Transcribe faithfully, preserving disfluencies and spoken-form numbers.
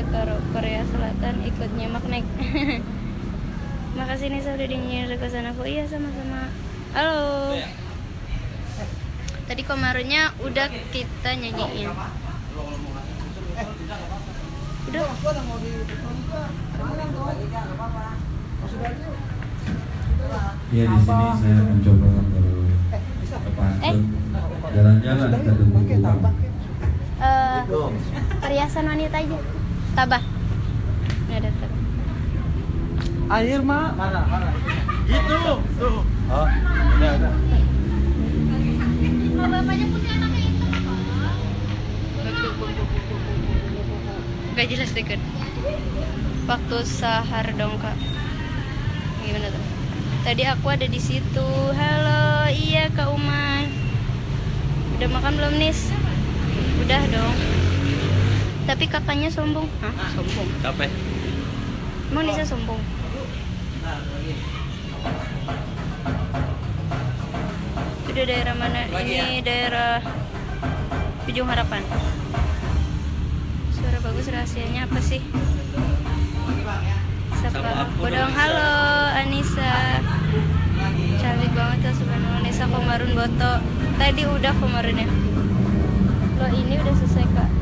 dia ke Korea Selatan ikut nyemak naik. Makasih Nisa udah dinyanyiin requestan aku. Iya sama-sama. Halo. Tadi kemarinnya udah kita nyanyiin. Udah. Ya di sini saya mencoba ke Pasut, jalan-jalan ke Dengkuang. Uh, perhiasan wanita aja. Tabah. Nggak ada tabah. Air mah mana mana Itu tuh. oh udah udah Oh, bapaknya punya anaknya itu. Gak jelas deh kan. Waktu sahar dong kak. Gimana tuh? Tadi aku ada di situ. Halo, iya Kak Umay. Udah makan belum Nis? Udah dong. Tapi kakaknya sombong. Hah? Sombong? Capek. Emang Nisa sombong? Udah daerah mana? Ini daerah Ujung Harapan. Suara bagus, rahasianya apa sih? Siapa? Bodong, halo Anissa. Cantik banget ya sebenarnya Anissa. Komarun Boto. Tadi udah Komarunnya. Lo ini udah selesai kak.